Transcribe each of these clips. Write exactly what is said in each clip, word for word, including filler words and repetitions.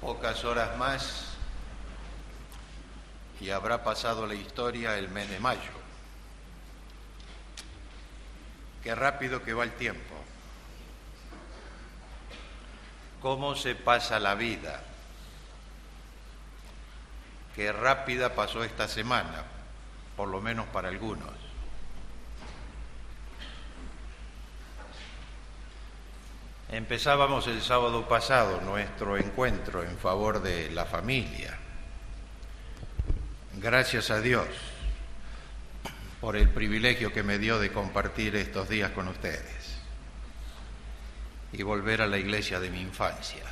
Pocas horas más y habrá pasado la historia el mes de mayo. Qué rápido que va el tiempo. Cómo se pasa la vida. Qué rápida pasó esta semana, por lo menos para algunos. Empezábamos el sábado pasado nuestro encuentro en favor de la familia. Gracias a Dios por el privilegio que me dio de compartir estos días con ustedes y volver a la iglesia de mi infancia.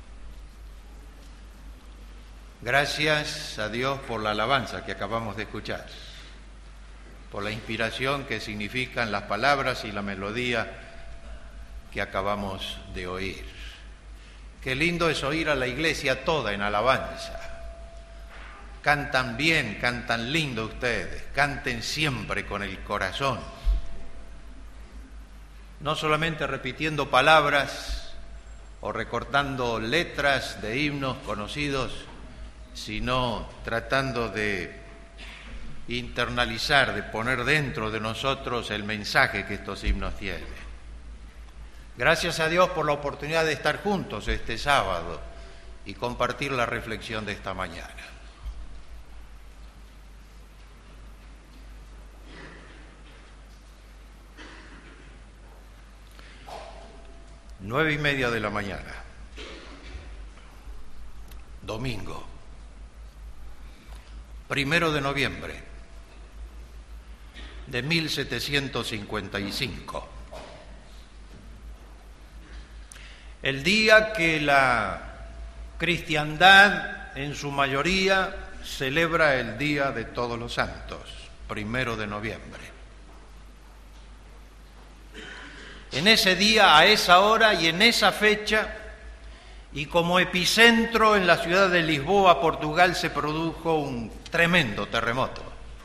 Gracias a Dios por la alabanza que acabamos de escuchar, por la inspiración que significan las palabras y la melodía que acabamos de oír. Qué lindo es oír a la iglesia toda en alabanza. Cantan bien, cantan lindo ustedes, canten siempre con el corazón. No solamente repitiendo palabras o recortando letras de himnos conocidos, sino tratando de internalizar, de poner dentro de nosotros el mensaje que estos himnos tienen. Gracias a Dios por la oportunidad de estar juntos este sábado y compartir la reflexión de esta mañana. Nueve y media de la mañana, domingo, primero de noviembre de mil setecientos cincuenta y cinco. El día que la cristiandad en su mayoría celebra el Día de Todos los Santos, primero de noviembre. En ese día, a esa hora y en esa fecha, y como epicentro en la ciudad de Lisboa, Portugal, se produjo un tremendo terremoto.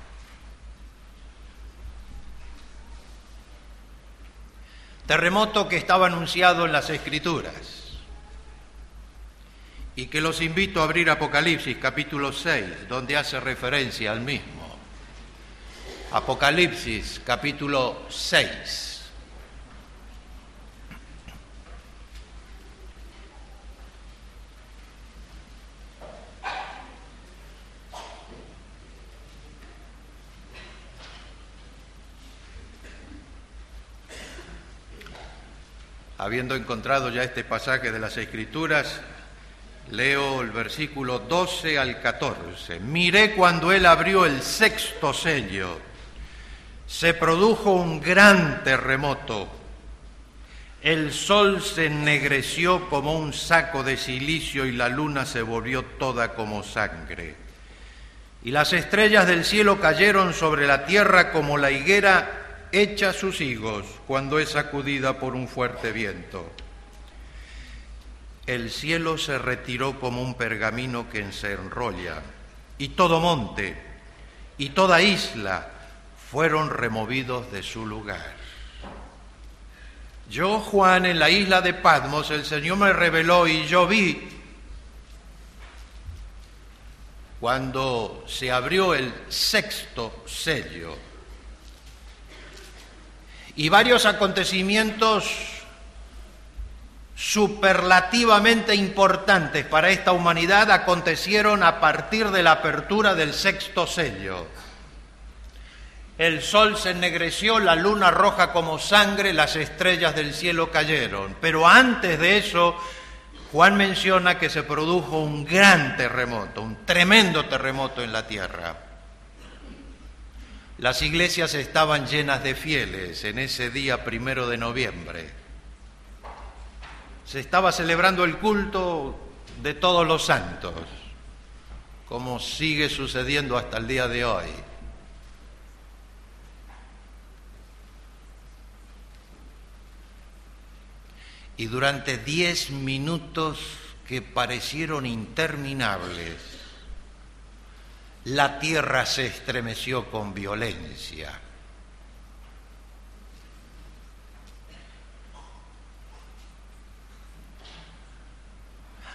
Terremoto que estaba anunciado en las Escrituras y que los invito a abrir Apocalipsis capítulo seis, donde hace referencia al mismo. Apocalipsis capítulo seis. Habiendo encontrado ya este pasaje de las Escrituras, leo el versículo doce al catorce. Miré cuando él abrió el sexto sello. Se produjo un gran terremoto. El sol se ennegreció como un saco de cilicio y la luna se volvió toda como sangre. Y las estrellas del cielo cayeron sobre la tierra como la higuera echa sus higos cuando es sacudida por un fuerte viento. El cielo se retiró como un pergamino que se enrolla, y todo monte y toda isla fueron removidos de su lugar. Yo, Juan, en la isla de Patmos, el Señor me reveló y yo vi cuando se abrió el sexto sello. Y varios acontecimientos superlativamente importantes para esta humanidad acontecieron a partir de la apertura del sexto sello. El sol se ennegreció, la luna roja como sangre, las estrellas del cielo cayeron. Pero antes de eso, Juan menciona que se produjo un gran terremoto, un tremendo terremoto en la tierra. Las iglesias estaban llenas de fieles en ese día primero de noviembre. Se estaba celebrando el culto de todos los santos, como sigue sucediendo hasta el día de hoy. Y durante diez minutos que parecieron interminables, la tierra se estremeció con violencia.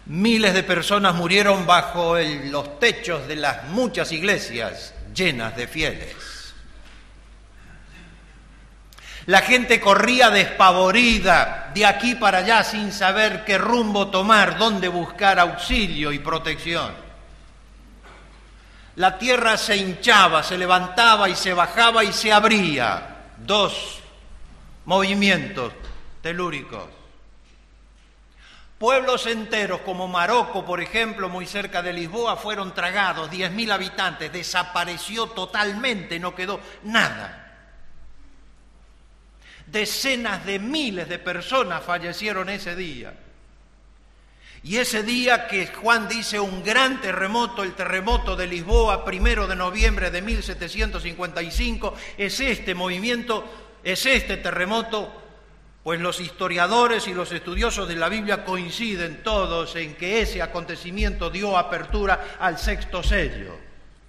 Miles de personas murieron bajo el, los techos de las muchas iglesias llenas de fieles. La gente corría despavorida de aquí para allá sin saber qué rumbo tomar, dónde buscar auxilio y protección. La tierra se hinchaba, se levantaba y se bajaba y se abría. Dos movimientos telúricos. Pueblos enteros como Marocco, por ejemplo, muy cerca de Lisboa, fueron tragados, diez mil habitantes, desapareció totalmente, no quedó nada. Decenas de miles de personas fallecieron ese día. Y ese día que Juan dice un gran terremoto, el terremoto de Lisboa, primero de noviembre de mil setecientos cincuenta y cinco, es este movimiento, es este terremoto. Pues los historiadores y los estudiosos de la Biblia coinciden todos en que ese acontecimiento dio apertura al sexto sello.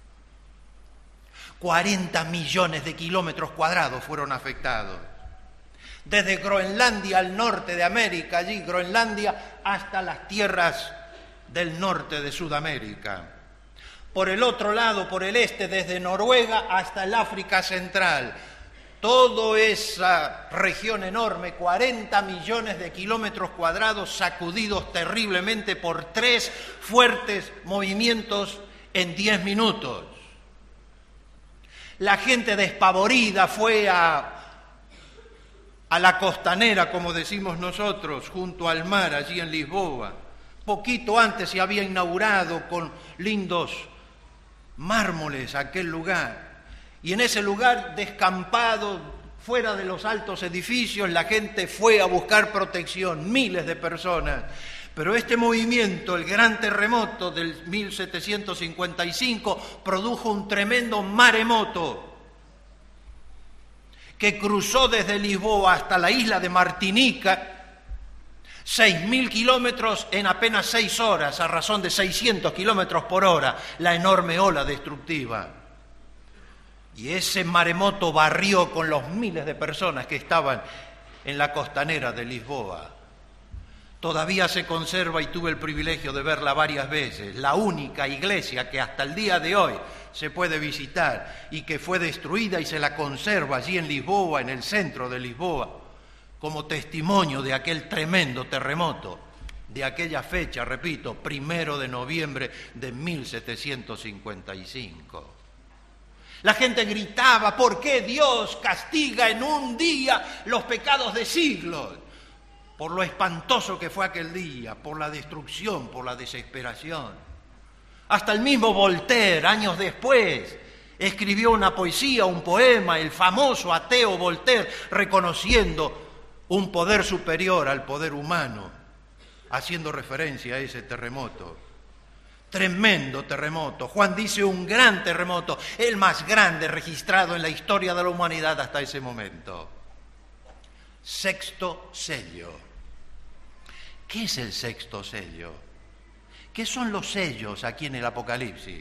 cuarenta millones de kilómetros cuadrados fueron afectados. Desde Groenlandia al norte de América, allí Groenlandia, hasta las tierras del norte de Sudamérica. Por el otro lado, por el este, desde Noruega hasta el África Central. Toda esa región enorme, cuarenta millones de kilómetros cuadrados sacudidos terriblemente por tres fuertes movimientos en diez minutos. La gente despavorida fue a, a la costanera, como decimos nosotros, junto al mar, allí en Lisboa. Poquito antes se había inaugurado con lindos mármoles aquel lugar. Y en ese lugar descampado, fuera de los altos edificios, la gente fue a buscar protección, miles de personas. Pero este movimiento, el gran terremoto del mil setecientos cincuenta y cinco, produjo un tremendo maremoto que cruzó desde Lisboa hasta la isla de Martinica, seis mil kilómetros en apenas seis horas, a razón de seiscientos kilómetros por hora, la enorme ola destructiva. Y ese maremoto barrió con los miles de personas que estaban en la costanera de Lisboa. Todavía se conserva, y tuve el privilegio de verla varias veces, la única iglesia que hasta el día de hoy se puede visitar y que fue destruida y se la conserva allí en Lisboa, en el centro de Lisboa, como testimonio de aquel tremendo terremoto, de aquella fecha, repito, primero de noviembre de mil setecientos cincuenta y cinco. La gente gritaba, ¿por qué Dios castiga en un día los pecados de siglos? Por lo espantoso que fue aquel día, por la destrucción, por la desesperación. Hasta el mismo Voltaire, años después, escribió una poesía, un poema, el famoso ateo Voltaire, reconociendo un poder superior al poder humano, haciendo referencia a ese terremoto. Tremendo terremoto. Juan dice un gran terremoto, el más grande registrado en la historia de la humanidad hasta ese momento. Sexto sello. ¿Qué es el sexto sello? ¿Qué son los sellos aquí en el Apocalipsis?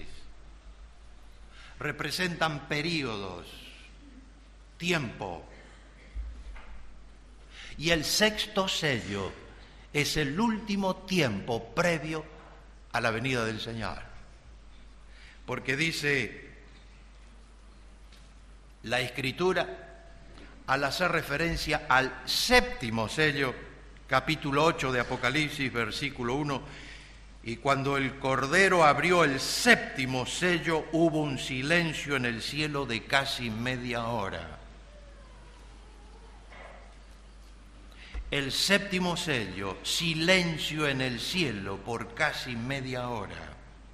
Representan períodos, tiempo. Y el sexto sello es el último tiempo previo a la venida del Señor. Porque dice la Escritura, al hacer referencia al séptimo sello, capítulo ocho de Apocalipsis, versículo uno, y cuando el Cordero abrió el séptimo sello, hubo un silencio en el cielo de casi media hora. El séptimo sello, silencio en el cielo por casi media hora.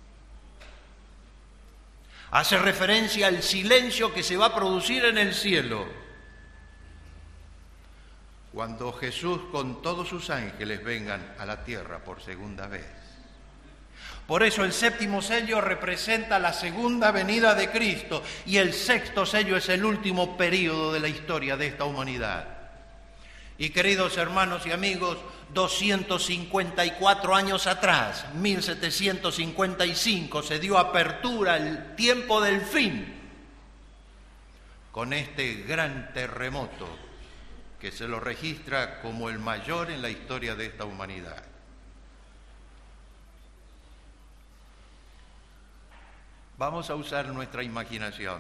Hace referencia al silencio que se va a producir en el cielo cuando Jesús con todos sus ángeles vengan a la tierra por segunda vez. Por eso el séptimo sello representa la segunda venida de Cristo y el sexto sello es el último período de la historia de esta humanidad. Y queridos hermanos y amigos, doscientos cincuenta y cuatro años atrás, mil setecientos cincuenta y cinco, se dio apertura al tiempo del fin con este gran terremoto que se lo registra como el mayor en la historia de esta humanidad. Vamos a usar nuestra imaginación,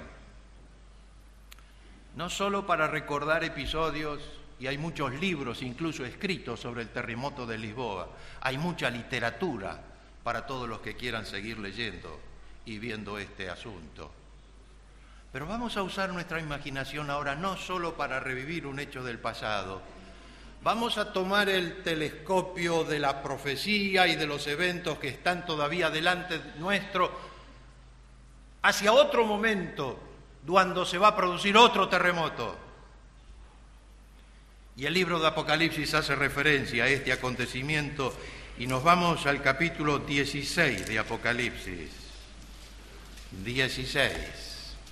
no solo para recordar episodios, y hay muchos libros incluso escritos sobre el terremoto de Lisboa, hay mucha literatura para todos los que quieran seguir leyendo y viendo este asunto. Pero vamos a usar nuestra imaginación ahora no solo para revivir un hecho del pasado, vamos a tomar el telescopio de la profecía y de los eventos que están todavía delante nuestro hacia otro momento, cuando se va a producir otro terremoto. Y el libro de Apocalipsis hace referencia a este acontecimiento y nos vamos al capítulo dieciséis de Apocalipsis. dieciséis.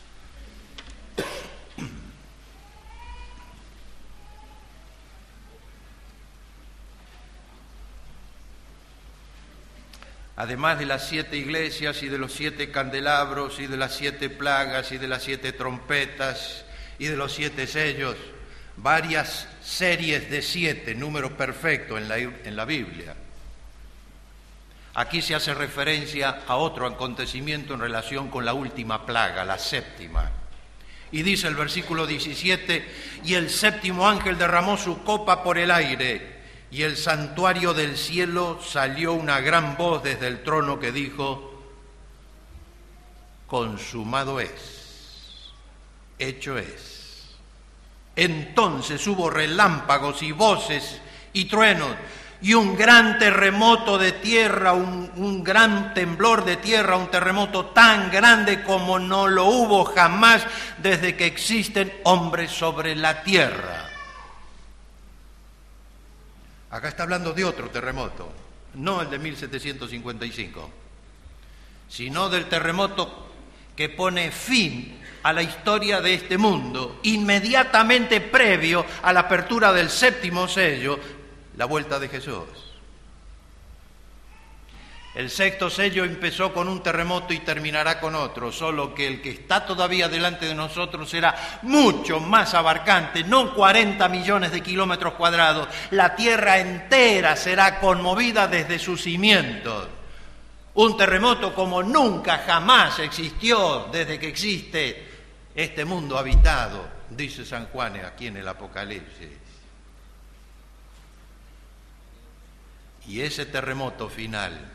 Además de las siete iglesias y de los siete candelabros y de las siete plagas y de las siete trompetas y de los siete sellos, varias series de siete, número perfecto en la, en la Biblia. Aquí se hace referencia a otro acontecimiento en relación con la última plaga, la séptima. Y dice el versículo diecisiete, y el séptimo ángel derramó su copa por el aire, y el santuario del cielo salió una gran voz desde el trono que dijo, consumado es, hecho es. Entonces hubo relámpagos y voces y truenos, y un gran terremoto de tierra, un, un gran temblor de tierra, un terremoto tan grande como no lo hubo jamás desde que existen hombres sobre la tierra. Acá está hablando de otro terremoto, no el de mil setecientos cincuenta y cinco, sino del terremoto que pone fin a la historia de este mundo, inmediatamente previo a la apertura del séptimo sello, la vuelta de Jesús. El sexto sello empezó con un terremoto y terminará con otro, solo que el que está todavía delante de nosotros será mucho más abarcante, no cuarenta millones de kilómetros cuadrados, la tierra entera será conmovida desde sus cimientos. Un terremoto como nunca jamás existió desde que existe este mundo habitado, dice San Juan aquí en el Apocalipsis. Y ese terremoto final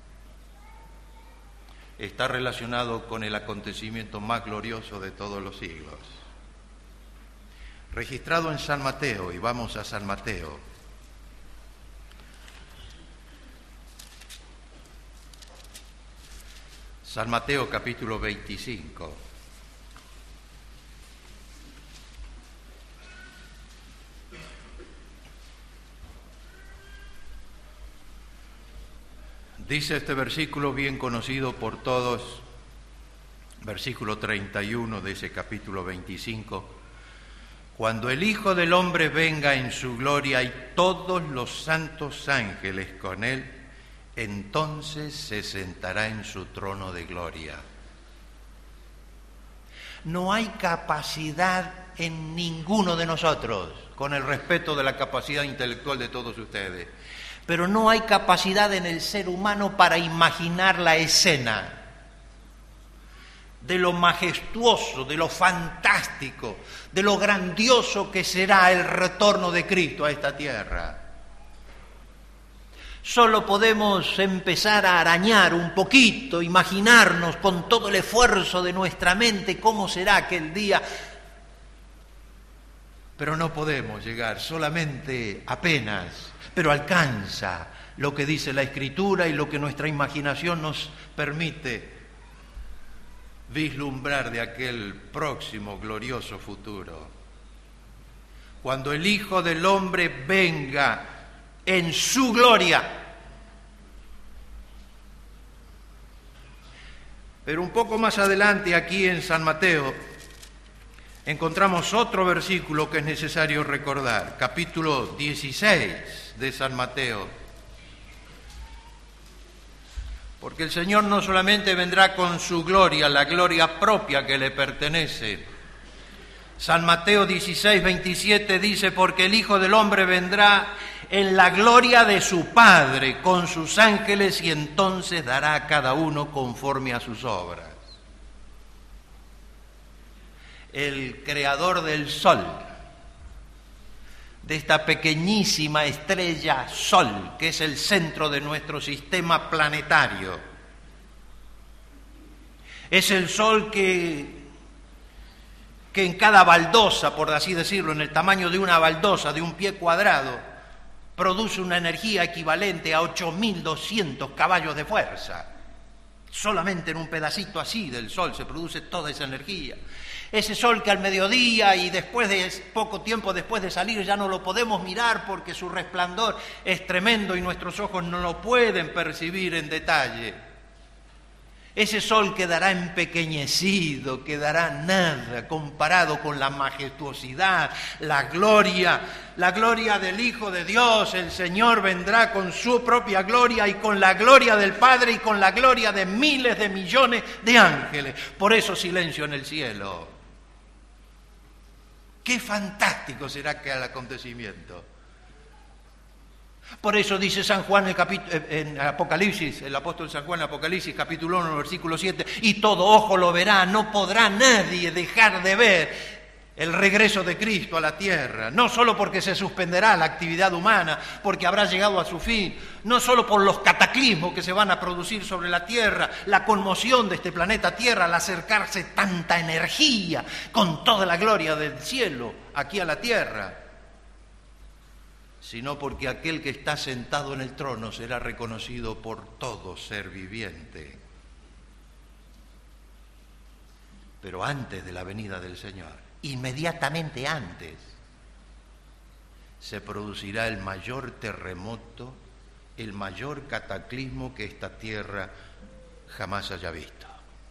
está relacionado con el acontecimiento más glorioso de todos los siglos, registrado en San Mateo, y vamos a San Mateo. San Mateo capítulo veinticinco. Dice este versículo bien conocido por todos, versículo treinta y uno de ese capítulo veinticinco, cuando el Hijo del Hombre venga en su gloria y todos los santos ángeles con él, entonces se sentará en su trono de gloria. No hay capacidad en ninguno de nosotros, con el respeto de la capacidad intelectual de todos ustedes, pero no hay capacidad en el ser humano para imaginar la escena de lo majestuoso, de lo fantástico, de lo grandioso que será el retorno de Cristo a esta tierra. Solo podemos empezar a arañar un poquito, imaginarnos con todo el esfuerzo de nuestra mente cómo será aquel día, pero no podemos llegar, solamente apenas, pero alcanza lo que dice la Escritura y lo que nuestra imaginación nos permite vislumbrar de aquel próximo glorioso futuro. Cuando el Hijo del Hombre venga en su gloria. Pero un poco más adelante, aquí en San Mateo, encontramos otro versículo que es necesario recordar, capítulo dieciséis de San Mateo. Porque el Señor no solamente vendrá con su gloria, la gloria propia que le pertenece. San Mateo dieciséis, veintisiete dice, porque el Hijo del Hombre vendrá en la gloria de su Padre con sus ángeles y entonces dará a cada uno conforme a sus obras. el creador del Sol, de esta pequeñísima estrella Sol, que es el centro de nuestro sistema planetario. Es el Sol que, que en cada baldosa, por así decirlo, en el tamaño de una baldosa de un pie cuadrado, produce una energía equivalente a ocho mil doscientos caballos de fuerza. Solamente en un pedacito así del Sol se produce toda esa energía. Ese Sol que al mediodía y después de poco tiempo después de salir ya no lo podemos mirar porque su resplandor es tremendo y nuestros ojos no lo pueden percibir en detalle. Ese Sol quedará empequeñecido, quedará nada comparado con la majestuosidad, la gloria, la gloria del Hijo de Dios. El Señor vendrá con su propia gloria y con la gloria del Padre y con la gloria de miles de millones de ángeles. Por eso silencio en el cielo. Qué fantástico será aquel acontecimiento. Por eso dice San Juan en, capítulo, en Apocalipsis, el apóstol San Juan en Apocalipsis, capítulo uno, versículo siete, y todo ojo lo verá, no podrá nadie dejar de ver el regreso de Cristo a la tierra, no solo porque se suspenderá la actividad humana, porque habrá llegado a su fin, no solo por los cataclismos que se van a producir sobre la tierra, la conmoción de este planeta Tierra al acercarse tanta energía con toda la gloria del cielo aquí a la tierra, sino porque aquel que está sentado en el trono será reconocido por todo ser viviente. Pero antes de la venida del Señor, inmediatamente antes, se producirá el mayor terremoto, el mayor cataclismo que esta tierra jamás haya visto.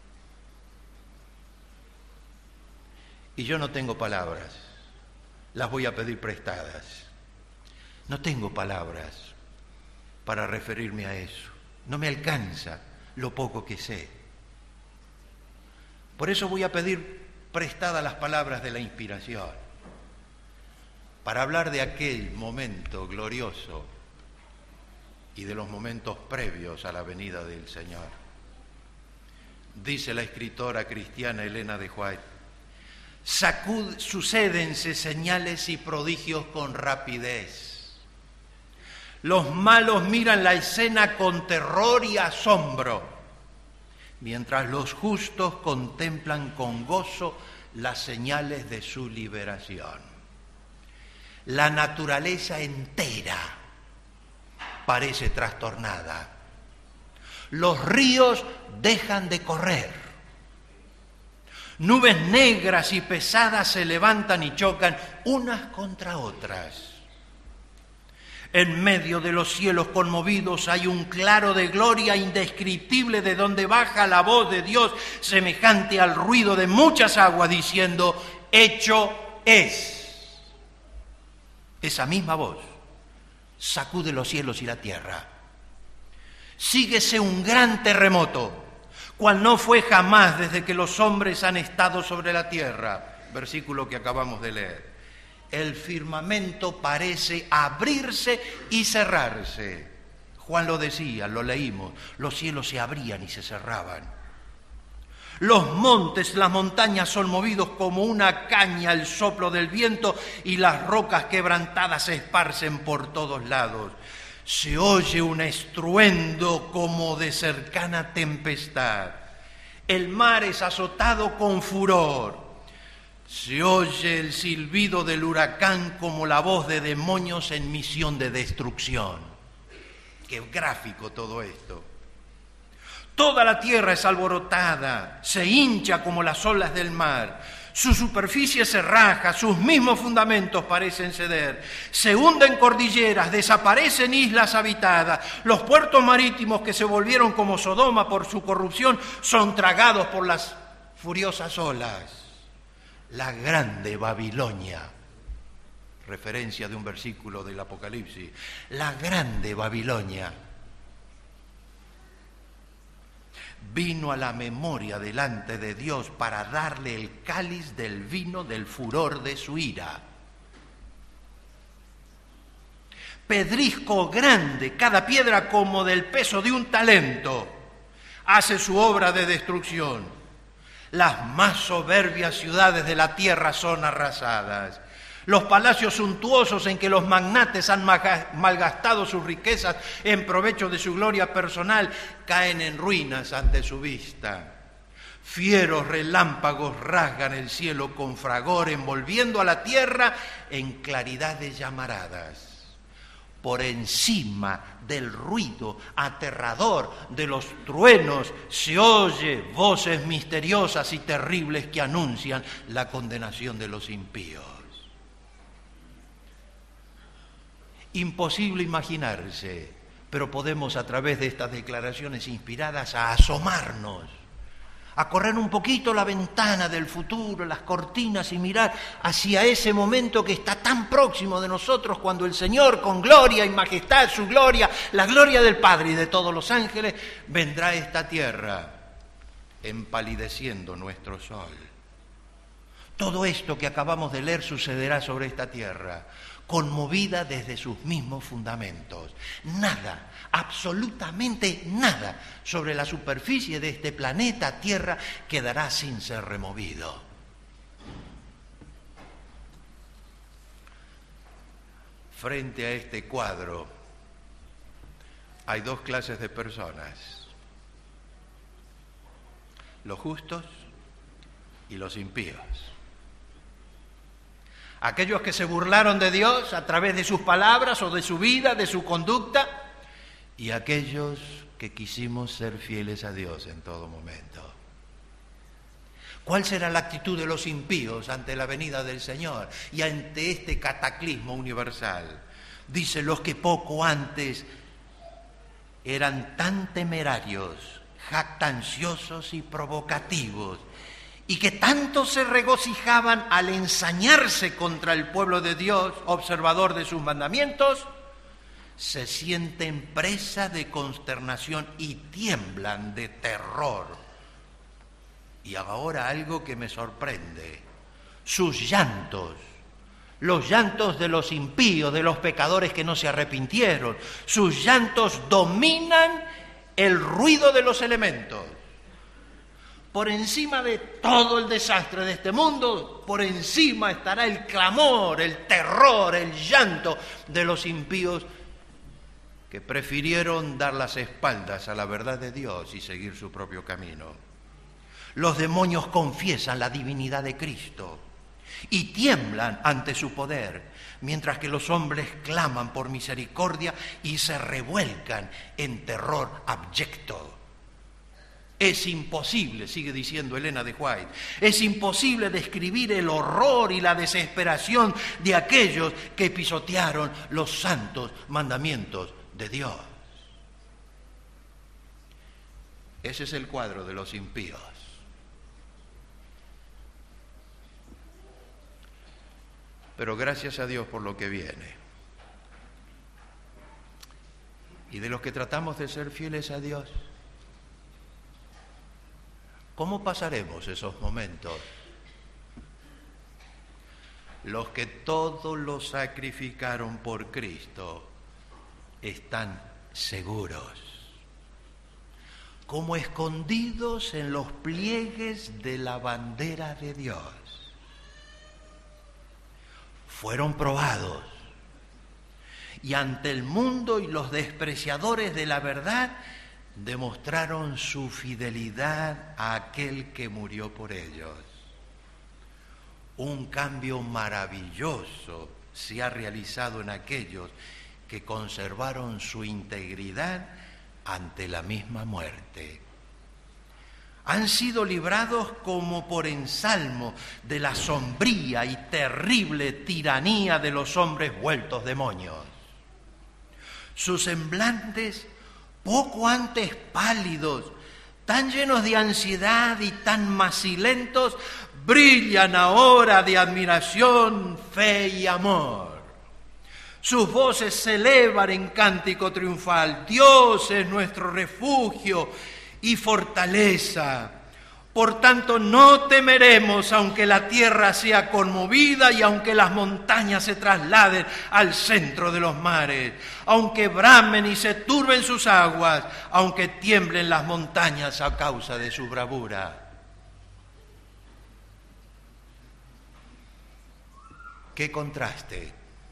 Y yo no tengo palabras, las voy a pedir prestadas. No tengo palabras para referirme a eso. No me alcanza lo poco que sé. Por eso voy a pedir prestadas las palabras de la inspiración, para hablar de aquel momento glorioso y de los momentos previos a la venida del Señor. Dice la escritora cristiana Elena de White: Sacud, sucédense señales y prodigios con rapidez. Los malos miran la escena con terror y asombro, mientras los justos contemplan con gozo las señales de su liberación. La naturaleza entera parece trastornada. Los ríos dejan de correr. Nubes negras y pesadas se levantan y chocan unas contra otras. En medio de los cielos conmovidos hay un claro de gloria indescriptible de donde baja la voz de Dios semejante al ruido de muchas aguas diciendo: hecho es. Esa misma voz sacude los cielos y la tierra. Síguese un gran terremoto, cual no fue jamás desde que los hombres han estado sobre la tierra. Versículo que acabamos de leer. El firmamento parece abrirse y cerrarse. Juan lo decía, lo leímos, los cielos se abrían y se cerraban. Los montes, las montañas son movidos como una caña al soplo del viento y las rocas quebrantadas se esparcen por todos lados. Se oye un estruendo como de cercana tempestad. El mar es azotado con furor. Se oye el silbido del huracán como la voz de demonios en misión de destrucción. Qué gráfico todo esto. Toda la tierra es alborotada, se hincha como las olas del mar. Su superficie se raja, sus mismos fundamentos parecen ceder. Se hunden cordilleras, desaparecen islas habitadas. Los puertos marítimos que se volvieron como Sodoma por su corrupción son tragados por las furiosas olas. La grande Babilonia, referencia de un versículo del Apocalipsis, la grande Babilonia vino a la memoria delante de Dios para darle el cáliz del vino del furor de su ira. Pedrisco grande, cada piedra como del peso de un talento, hace su obra de destrucción. Las más soberbias ciudades de la tierra son arrasadas. Los palacios suntuosos en que los magnates han malgastado sus riquezas en provecho de su gloria personal caen en ruinas ante su vista. Fieros relámpagos rasgan el cielo con fragor, envolviendo a la tierra en claridad de llamaradas. Por encima del ruido aterrador de los truenos se oye voces misteriosas y terribles que anuncian la condenación de los impíos. Imposible imaginarse, pero podemos a través de estas declaraciones inspiradas a asomarnos, a correr un poquito la ventana del futuro, las cortinas y mirar hacia ese momento que está tan próximo de nosotros cuando el Señor con gloria y majestad, su gloria, la gloria del Padre y de todos los ángeles, vendrá a esta tierra empalideciendo nuestro sol. Todo esto que acabamos de leer sucederá sobre esta tierra, conmovida desde sus mismos fundamentos. Nada, absolutamente nada sobre la superficie de este planeta Tierra quedará sin ser removido. Frente a este cuadro hay dos clases de personas: los justos y los impíos. Aquellos que se burlaron de Dios a través de sus palabras o de su vida, de su conducta, y aquellos que quisimos ser fieles a Dios en todo momento. ¿Cuál será la actitud de los impíos ante la venida del Señor y ante este cataclismo universal? Dice: los que poco antes eran tan temerarios, jactanciosos y provocativos, y que tanto se regocijaban al ensañarse contra el pueblo de Dios, observador de sus mandamientos, se sienten presa de consternación y tiemblan de terror. Y ahora algo que me sorprende: sus llantos, los llantos de los impíos, de los pecadores que no se arrepintieron, sus llantos dominan el ruido de los elementos. Por encima de todo el desastre de este mundo, por encima estará el clamor, el terror, el llanto de los impíos que prefirieron dar las espaldas a la verdad de Dios y seguir su propio camino. Los demonios confiesan la divinidad de Cristo y tiemblan ante su poder, mientras que los hombres claman por misericordia y se revuelcan en terror abyecto. Es imposible, sigue diciendo Elena de White, es imposible describir el horror y la desesperación de aquellos que pisotearon los santos mandamientos de Dios. Ese es el cuadro de los impíos. Pero gracias a Dios por lo que viene. Y de los que tratamos de ser fieles a Dios, ¿cómo pasaremos esos momentos? Los que todo lo sacrificaron por Cristo están seguros, como escondidos en los pliegues de la bandera de Dios. Fueron probados y ante el mundo y los despreciadores de la verdad demostraron su fidelidad a aquel que murió por ellos. Un cambio maravilloso se ha realizado en aquellos que conservaron su integridad ante la misma muerte. Han sido librados como por ensalmo de la sombría y terrible tiranía de los hombres vueltos demonios. Sus semblantes, poco antes pálidos, tan llenos de ansiedad y tan macilentos, brillan ahora de admiración, fe y amor. Sus voces se elevan en cántico triunfal. Dios es nuestro refugio y fortaleza. Por tanto, no temeremos aunque la tierra sea conmovida y aunque las montañas se trasladen al centro de los mares, aunque bramen y se turben sus aguas, aunque tiemblen las montañas a causa de su bravura. ¡Qué contraste!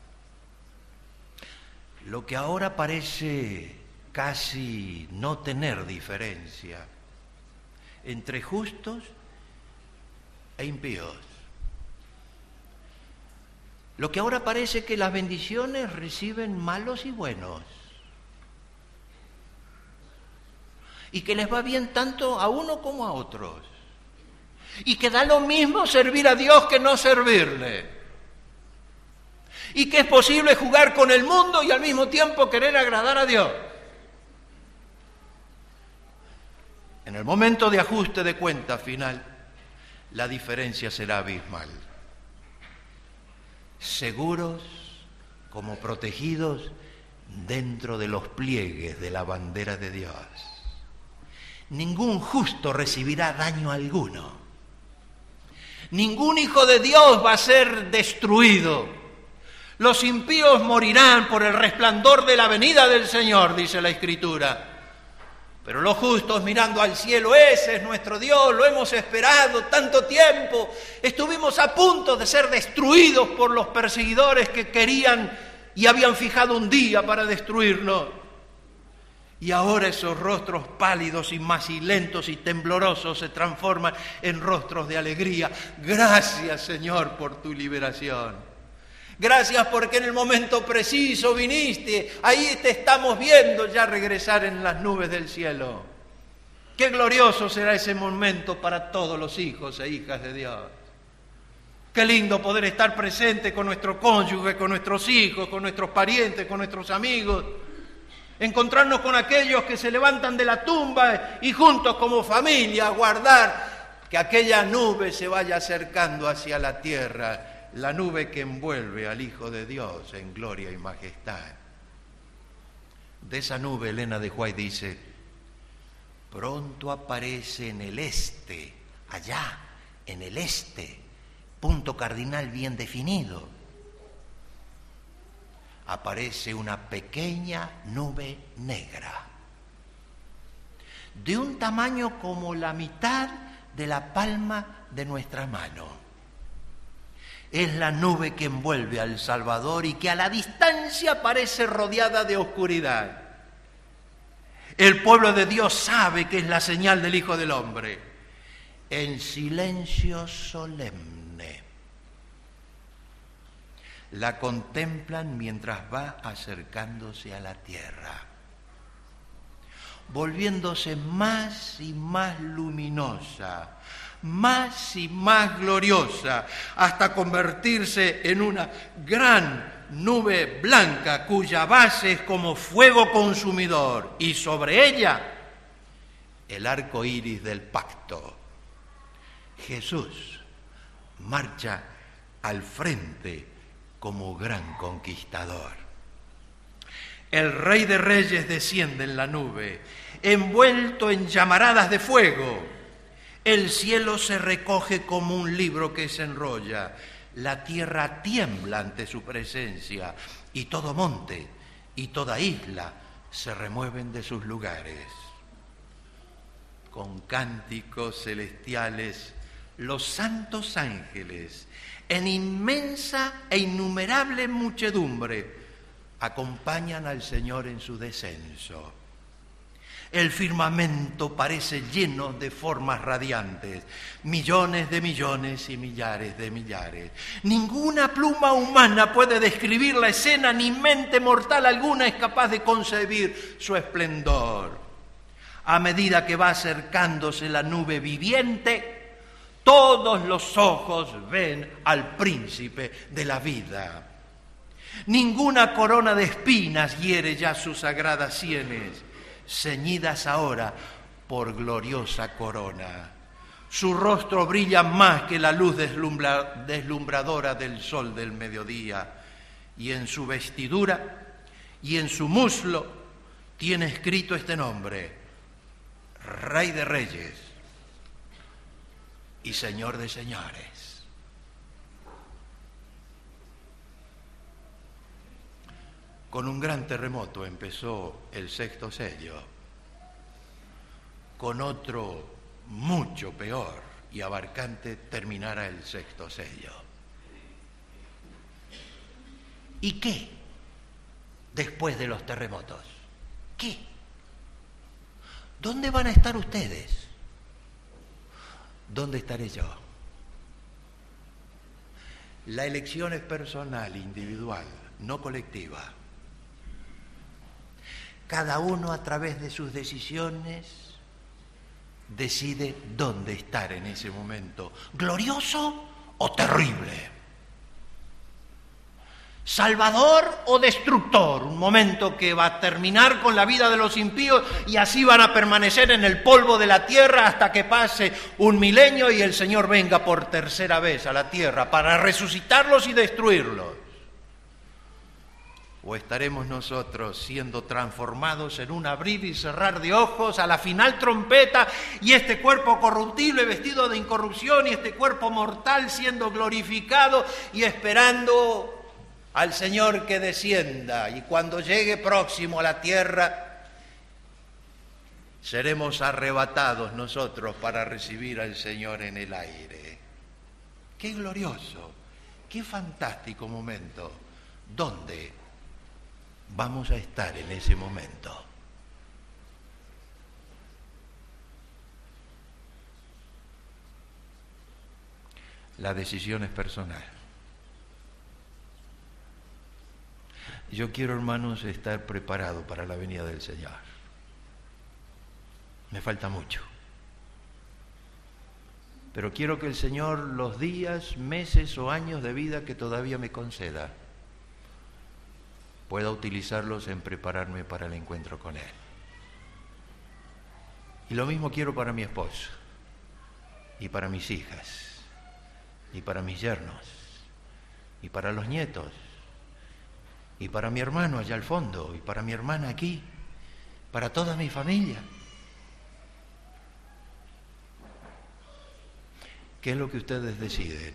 Lo que ahora parece casi no tener diferencia entre justos e impíos. Lo que ahora parece que las bendiciones reciben malos y buenos. Y que les va bien tanto a uno como a otros. Y que da lo mismo servir a Dios que no servirle. Y que es posible jugar con el mundo y al mismo tiempo querer agradar a Dios. En el momento de ajuste de cuenta final, la diferencia será abismal. Seguros como protegidos dentro de los pliegues de la bandera de Dios. Ningún justo recibirá daño alguno. Ningún hijo de Dios va a ser destruido. Los impíos morirán por el resplandor de la venida del Señor, dice la Escritura. Pero los justos mirando al cielo, ese es nuestro Dios, lo hemos esperado tanto tiempo. Estuvimos a punto de ser destruidos por los perseguidores que querían y habían fijado un día para destruirnos. Y ahora esos rostros pálidos y macilentos y temblorosos se transforman en rostros de alegría. Gracias, Señor, por tu liberación. Gracias porque en el momento preciso viniste. Ahí te estamos viendo ya regresar en las nubes del cielo. Qué glorioso será ese momento para todos los hijos e hijas de Dios. Qué lindo poder estar presente con nuestro cónyuge, con nuestros hijos, con nuestros parientes, con nuestros amigos. Encontrarnos con aquellos que se levantan de la tumba y juntos como familia aguardar que aquella nube se vaya acercando hacia la tierra. La nube que envuelve al Hijo de Dios en gloria y majestad. De esa nube, Elena de White dice, pronto aparece en el este, allá, en el este, punto cardinal bien definido. Aparece una pequeña nube negra, de un tamaño como la mitad de la palma de nuestra mano. Es la nube que envuelve al Salvador y que a la distancia parece rodeada de oscuridad. El pueblo de Dios sabe que es la señal del Hijo del Hombre. En silencio solemne la contemplan mientras va acercándose a la tierra, volviéndose más y más luminosa, más y más gloriosa, hasta convertirse en una gran nube blanca cuya base es como fuego consumidor y sobre ella el arco iris del pacto. Jesús marcha al frente como gran conquistador. El Rey de Reyes desciende en la nube, envuelto en llamaradas de fuego. El cielo se recoge como un libro que se enrolla. La tierra tiembla ante su presencia y todo monte y toda isla se remueven de sus lugares. Con cánticos celestiales, los santos ángeles, en inmensa e innumerable muchedumbre, acompañan al Señor en su descenso. El firmamento parece lleno de formas radiantes, millones de millones y millares de millares. Ninguna pluma humana puede describir la escena, ni mente mortal alguna es capaz de concebir su esplendor. A medida que va acercándose la nube viviente, todos los ojos ven al príncipe de la vida. Ninguna corona de espinas hiere ya sus sagradas sienes, ceñidas ahora por gloriosa corona. Su rostro brilla más que la luz deslumbra, deslumbradora del sol del mediodía, y en su vestidura y en su muslo tiene escrito este nombre: Rey de Reyes y Señor de Señores. Con un gran terremoto empezó el sexto sello. Con otro mucho peor y abarcante terminará el sexto sello. ¿Y qué después de los terremotos? ¿Qué? ¿Dónde van a estar ustedes? ¿Dónde estaré yo? La elección es personal, individual, no colectiva. Cada uno a través de sus decisiones decide dónde estar en ese momento, glorioso o terrible, salvador o destructor, un momento que va a terminar con la vida de los impíos y así van a permanecer en el polvo de la tierra hasta que pase un milenio y el Señor venga por tercera vez a la tierra para resucitarlos y destruirlos. ¿O estaremos nosotros siendo transformados en un abrir y cerrar de ojos a la final trompeta y este cuerpo corruptible vestido de incorrupción y este cuerpo mortal siendo glorificado y esperando al Señor que descienda? Y cuando llegue próximo a la tierra, seremos arrebatados nosotros para recibir al Señor en el aire. ¡Qué glorioso! ¡Qué fantástico momento! ¿Dónde vamos a estar en ese momento? La decisión es personal. Yo quiero, hermanos, estar preparado para la venida del Señor. Me falta mucho. Pero quiero que el Señor los días, meses o años de vida que todavía me conceda pueda utilizarlos en prepararme para el encuentro con Él. Y lo mismo quiero para mi esposo, y para mis hijas, y para mis yernos, y para los nietos, y para mi hermano allá al fondo, y para mi hermana aquí, para toda mi familia. ¿Qué es lo que ustedes deciden?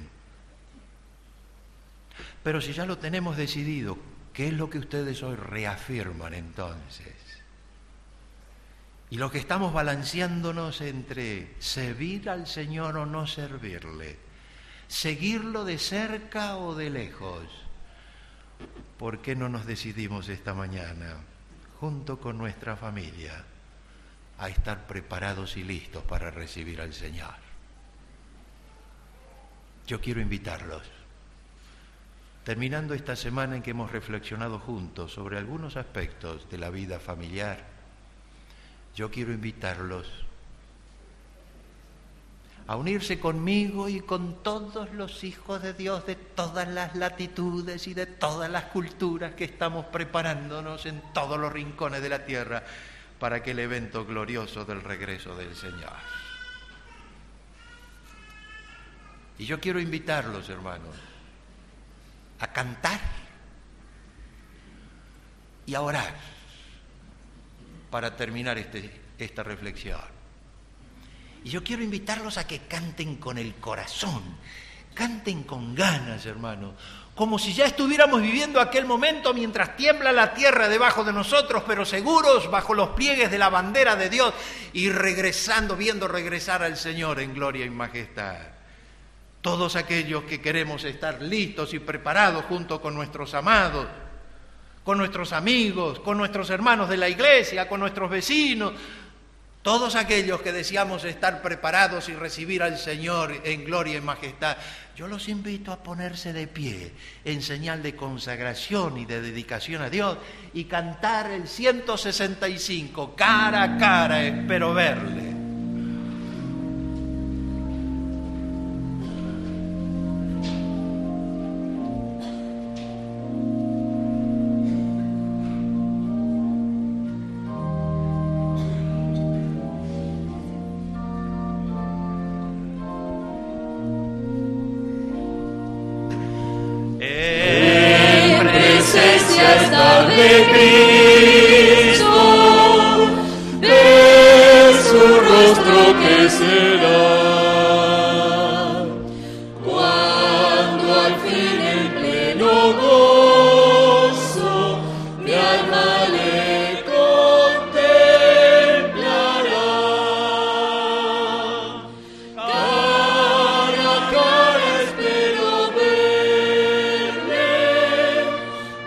Pero si ya lo tenemos decidido, ¿qué es lo que ustedes hoy reafirman entonces? Y lo que estamos balanceándonos entre servir al Señor o no servirle, seguirlo de cerca o de lejos, ¿por qué no nos decidimos esta mañana, junto con nuestra familia, a estar preparados y listos para recibir al Señor? Yo quiero invitarlos. Terminando esta semana en que hemos reflexionado juntos sobre algunos aspectos de la vida familiar, yo quiero invitarlos a unirse conmigo y con todos los hijos de Dios de todas las latitudes y de todas las culturas que estamos preparándonos en todos los rincones de la tierra para aquel evento glorioso del regreso del Señor. Y yo quiero invitarlos, hermanos, a cantar y a orar para terminar este, esta reflexión. Y yo quiero invitarlos a que canten con el corazón, canten con ganas, hermanos, como si ya estuviéramos viviendo aquel momento mientras tiembla la tierra debajo de nosotros, pero seguros bajo los pliegues de la bandera de Dios y regresando, viendo regresar al Señor en gloria y majestad. Todos aquellos que queremos estar listos y preparados junto con nuestros amados, con nuestros amigos, con nuestros hermanos de la iglesia, con nuestros vecinos, todos aquellos que deseamos estar preparados y recibir al Señor en gloria y majestad, yo los invito a ponerse de pie en señal de consagración y de dedicación a Dios y cantar el ciento sesenta y cinco, cara a cara espero verle. De Cristo, de su rostro que será, cuando al fin en pleno gozo mi alma le contemplará. Cara a cara espero verle,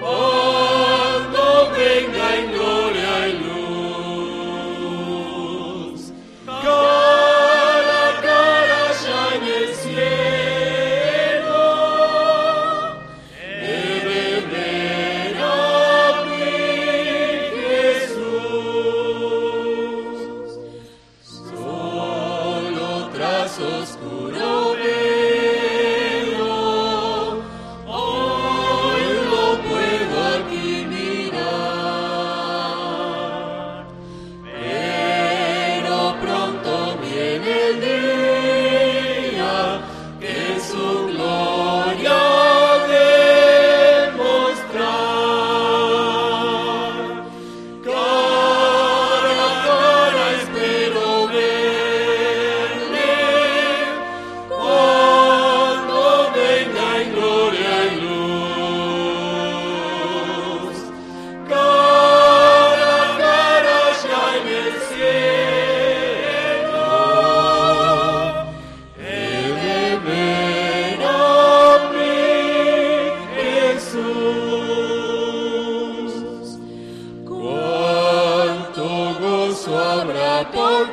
habrá por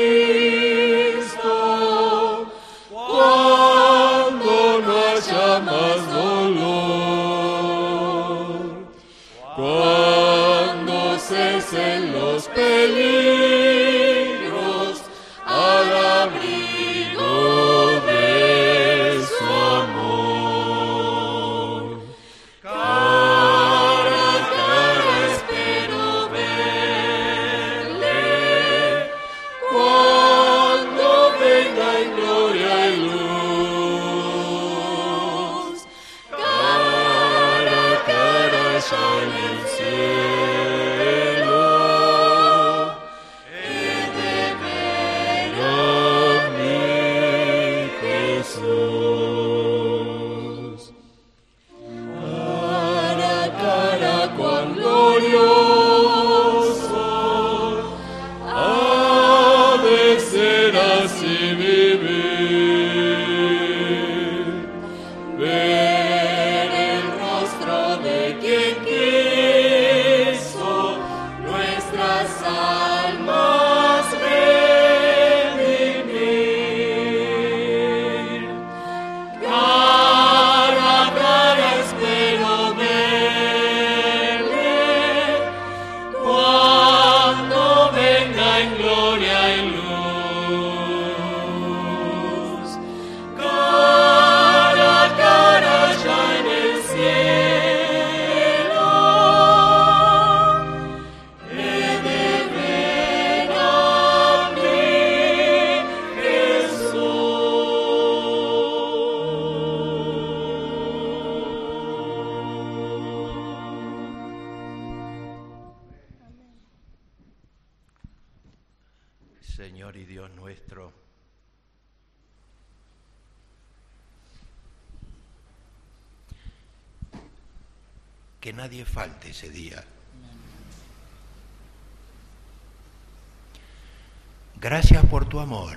Cristo, cuando no haya más dolor, cuando cesen los peligros al abrigo de su amor. Cara a cara espero verle, cuando venga en gloria y luz. Cara a cara ya en el cielo, he de ver a mi Jesús. Cara a cara cuán glorioso ha de ser así vivir, ver el rostro de quien quiso nuestras almas redimir. Cara a cara espero verle, cuando venga en gloria y luz. Cara a cara ya en el cielo, he de ver a mi Jesús. Señor y Dios nuestro, que nadie falte ese día. Gracias por tu amor,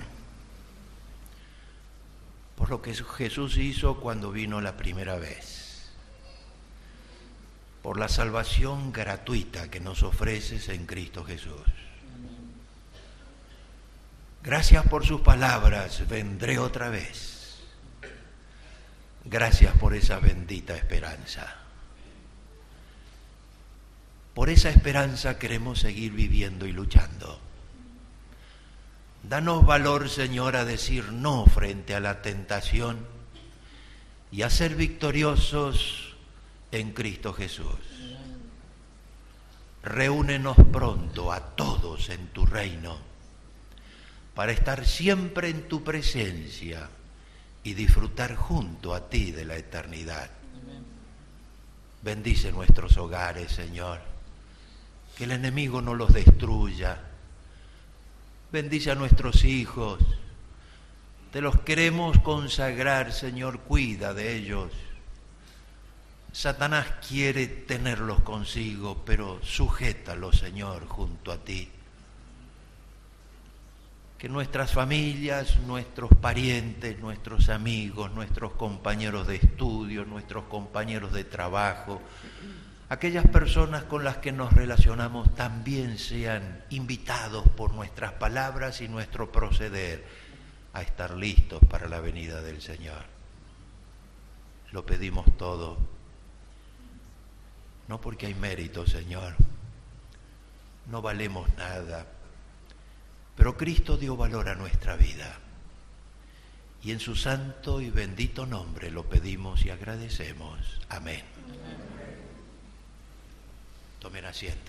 por lo que Jesús hizo cuando vino la primera vez, por la salvación gratuita que nos ofreces en Cristo Jesús. Gracias por sus palabras, vendré otra vez. Gracias por esa bendita esperanza. Por esa esperanza queremos seguir viviendo y luchando. Danos valor, Señor, a decir no frente a la tentación y a ser victoriosos en Cristo Jesús. Reúnenos pronto a todos en tu reino, para estar siempre en tu presencia y disfrutar junto a ti de la eternidad. Bendice nuestros hogares, Señor, que el enemigo no los destruya. Bendice a nuestros hijos, te los queremos consagrar, Señor, cuida de ellos. Satanás quiere tenerlos consigo, pero sujétalos, Señor, junto a ti. Que nuestras familias, nuestros parientes, nuestros amigos, nuestros compañeros de estudio, nuestros compañeros de trabajo, aquellas personas con las que nos relacionamos también sean invitados por nuestras palabras y nuestro proceder a estar listos para la venida del Señor. Lo pedimos todo, no porque hay mérito, Señor, no valemos nada, pero Cristo dio valor a nuestra vida y en su santo y bendito nombre lo pedimos y agradecemos. Amén. Tomen asiento.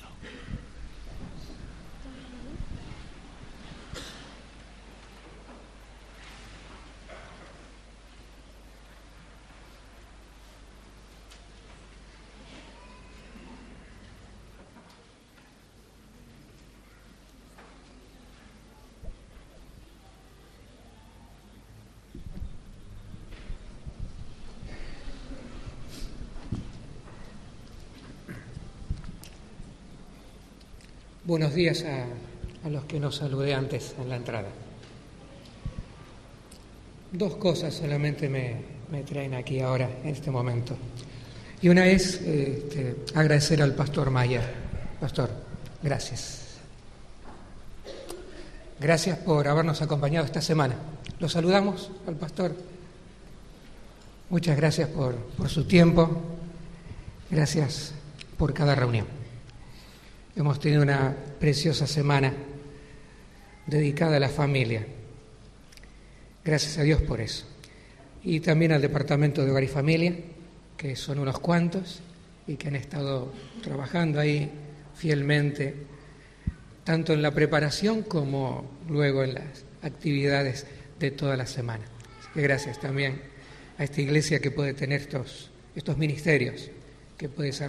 Buenos días a, a los que nos saludé antes en la entrada. Dos cosas solamente me, me traen aquí ahora, en este momento. Y una es eh, este, agradecer al pastor Mayer. Pastor, gracias. Gracias por habernos acompañado esta semana. Los saludamos al pastor. Muchas gracias por, por su tiempo. Gracias por cada reunión. Hemos tenido una preciosa semana dedicada a la familia. Gracias a Dios por eso. Y también al Departamento de Hogar y Familia, que son unos cuantos y que han estado trabajando ahí fielmente, tanto en la preparación como luego en las actividades de toda la semana. Así que gracias también a esta iglesia que puede tener estos, estos ministerios, que puede ser